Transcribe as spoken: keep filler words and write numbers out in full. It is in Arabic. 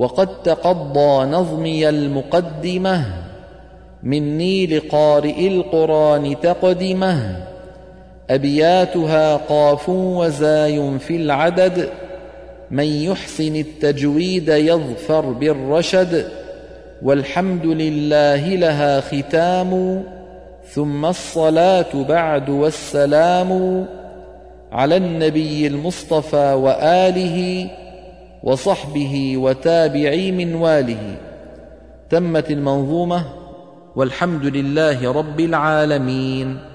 وقد تقضى نظمي المقدمة مني لقارئ القرآن تقدمه. أبياتها قاف وزاي في العدد، من يحسن التجويد يظفر بالرشد. والحمد لله لها ختام، ثم الصلاة بعد والسلام على النبي المصطفى وآله وصحبه وتابعي منواله. تمت المنظومة، والحمد لله رب العالمين.